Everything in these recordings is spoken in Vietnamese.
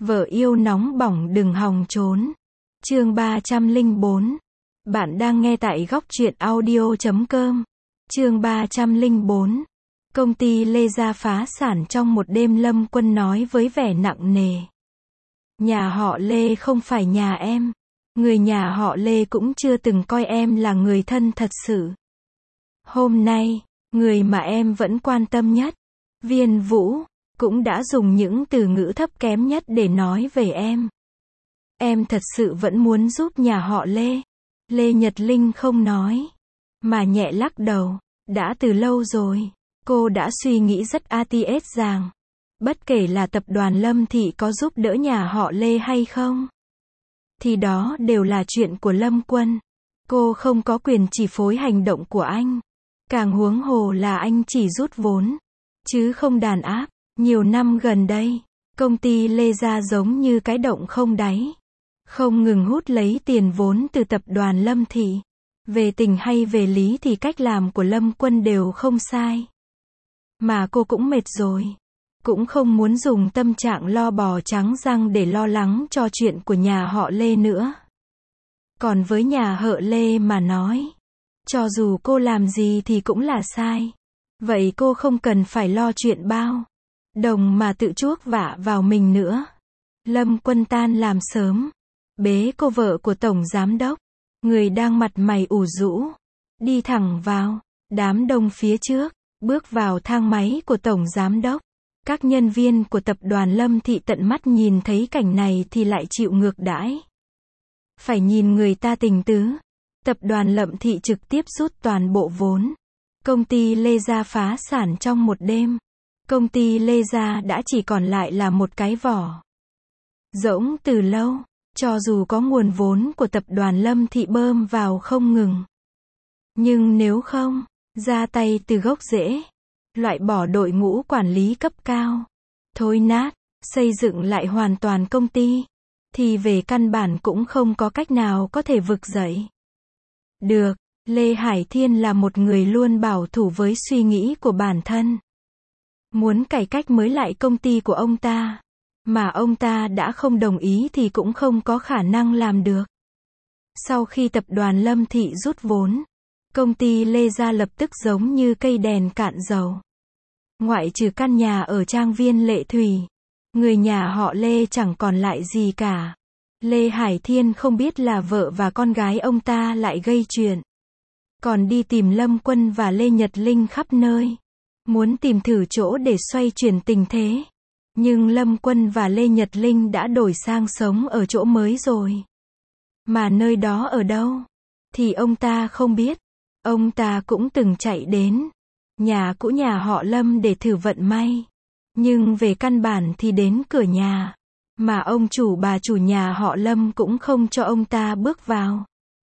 Vợ yêu nóng bỏng đừng hòng trốn. Chương 304. Bạn đang nghe tại góc truyện audio.com. Chương 304. Công ty Lê Gia phá sản trong một đêm, Lâm Quân nói với vẻ nặng nề. Nhà họ Lê không phải nhà em. Người nhà họ Lê cũng chưa từng coi em là người thân thật sự. Hôm nay, người mà em vẫn quan tâm nhất, Viên Vũ, cũng đã dùng những từ ngữ thấp kém nhất để nói về em. Em thật sự vẫn muốn giúp nhà họ Lê. Lê Nhật Linh không nói, mà nhẹ lắc đầu. Đã từ lâu rồi, cô đã suy nghĩ rất ATS rằng, bất kể là tập đoàn Lâm Thị có giúp đỡ nhà họ Lê hay không, thì đó đều là chuyện của Lâm Quân. Cô không có quyền chỉ phối hành động của anh. Càng huống hồ là anh chỉ rút vốn, chứ không đàn áp. Nhiều năm gần đây, công ty Lê Gia giống như cái động không đáy, không ngừng hút lấy tiền vốn từ tập đoàn Lâm Thị. Về tình hay về lý thì cách làm của Lâm Quân đều không sai. Mà cô cũng mệt rồi. Cũng không muốn dùng tâm trạng lo bò trắng răng để lo lắng cho chuyện của nhà họ Lê nữa. Còn với nhà họ Lê mà nói, cho dù cô làm gì thì cũng là sai. Vậy cô không cần phải lo chuyện bao đồng mà tự chuốc vạ vào mình nữa. Lâm Quân tan làm sớm, bế cô vợ của tổng giám đốc, người đang mặt mày ủ rũ, đi thẳng vào đám đông phía trước, bước vào thang máy của tổng giám đốc. Các nhân viên của tập đoàn Lâm Thị tận mắt nhìn thấy cảnh này thì lại chịu ngược đãi. Phải nhìn người ta tình tứ. Tập đoàn Lâm Thị trực tiếp rút toàn bộ vốn. Công ty Lê Gia phá sản trong một đêm. Công ty Lê Gia đã chỉ còn lại là một cái vỏ rỗng từ lâu. Cho dù có nguồn vốn của tập đoàn Lâm Thị bơm vào không ngừng, nhưng nếu không ra tay từ gốc rễ, loại bỏ đội ngũ quản lý cấp cao, thối nát, xây dựng lại hoàn toàn công ty, thì về căn bản cũng không có cách nào có thể vực dậy được. Lê Hải Thiên là một người luôn bảo thủ với suy nghĩ của bản thân. Muốn cải cách mới lại công ty của ông ta, mà ông ta đã không đồng ý thì cũng không có khả năng làm được. Sau khi tập đoàn Lâm Thị rút vốn, công ty Lê Gia lập tức giống như cây đèn cạn dầu. Ngoại trừ căn nhà ở trang viên Lệ Thủy, người nhà họ Lê chẳng còn lại gì cả. Lê Hải Thiên không biết là vợ và con gái ông ta lại gây chuyện, còn đi tìm Lâm Quân và Lê Nhật Linh khắp nơi, muốn tìm thử chỗ để xoay chuyển tình thế. Nhưng Lâm Quân và Lê Nhật Linh đã đổi sang sống ở chỗ mới rồi. Mà nơi đó ở đâu thì ông ta không biết. Ông ta cũng từng chạy đến nhà cũ nhà họ Lâm để thử vận may. Nhưng về căn bản thì đến cửa nhà, mà ông chủ bà chủ nhà họ Lâm cũng không cho ông ta bước vào.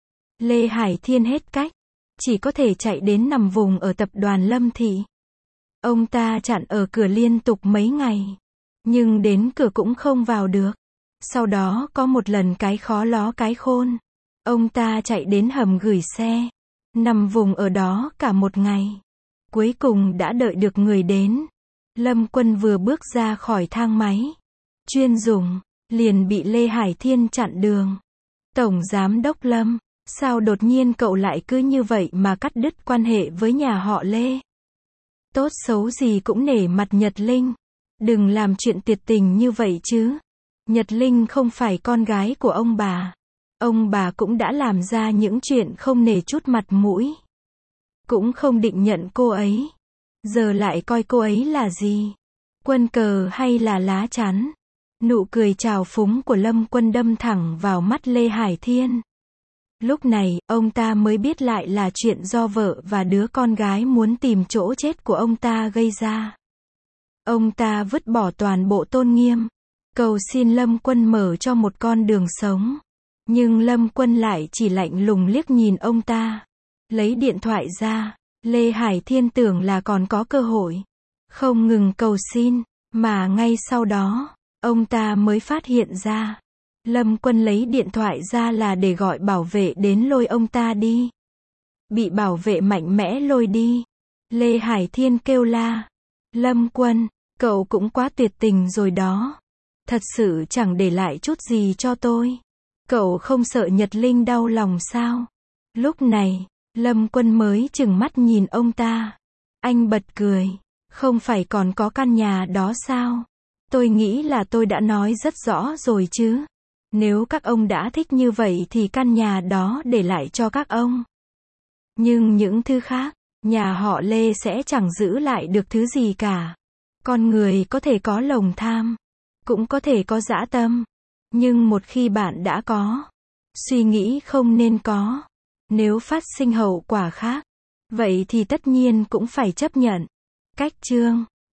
Lê Hải Thiên hết cách, chỉ có thể chạy đến nằm vùng ở tập đoàn Lâm Thị. Ông ta chặn ở cửa liên tục mấy ngày, nhưng đến cửa cũng không vào được. Sau đó có một lần cái khó ló cái khôn, ông ta chạy đến hầm gửi xe, nằm vùng ở đó cả một ngày. Cuối cùng đã đợi được người đến. Lâm Quân vừa bước ra khỏi thang máy chuyên dùng, liền bị Lê Hải Thiên chặn đường. Tổng giám đốc Lâm, sao đột nhiên cậu lại cứ như vậy mà cắt đứt quan hệ với nhà họ Lê? Tốt xấu gì cũng nể mặt Nhật Linh. Đừng làm chuyện tuyệt tình như vậy chứ. Nhật Linh không phải con gái của ông bà. Ông bà cũng đã làm ra những chuyện không nể chút mặt mũi. Cũng không định nhận cô ấy. Giờ lại coi cô ấy là gì? Quân cờ hay là lá chắn? Nụ cười trào phúng của Lâm Quân đâm thẳng vào mắt Lê Hải Thiên. Lúc này, ông ta mới biết lại là chuyện do vợ và đứa con gái muốn tìm chỗ chết của ông ta gây ra. Ông ta vứt bỏ toàn bộ tôn nghiêm, cầu xin Lâm Quân mở cho một con đường sống. Nhưng Lâm Quân lại chỉ lạnh lùng liếc nhìn ông ta. Lấy điện thoại ra, Lê Hải Thiên tưởng là còn có cơ hội. Không ngừng cầu xin, mà ngay sau đó, ông ta mới phát hiện ra. Lâm Quân lấy điện thoại ra là để gọi bảo vệ đến lôi ông ta đi. Bị bảo vệ mạnh mẽ lôi đi. Lê Hải Thiên kêu la. Lâm Quân, cậu cũng quá tuyệt tình rồi đó. Thật sự chẳng để lại chút gì cho tôi. Cậu không sợ Nhật Linh đau lòng sao? Lúc này, Lâm Quân mới chừng mắt nhìn ông ta. Anh bật cười. Không phải còn có căn nhà đó sao? Tôi nghĩ là tôi đã nói rất rõ rồi chứ. Nếu các ông đã thích như vậy thì căn nhà đó để lại cho các ông. Nhưng những thứ khác, nhà họ Lê sẽ chẳng giữ lại được thứ gì cả. Con người có thể có lòng tham, cũng có thể có dã tâm. Nhưng một khi bạn đã có, suy nghĩ không nên có. Nếu phát sinh hậu quả khác, vậy thì tất nhiên cũng phải chấp nhận. Cách chương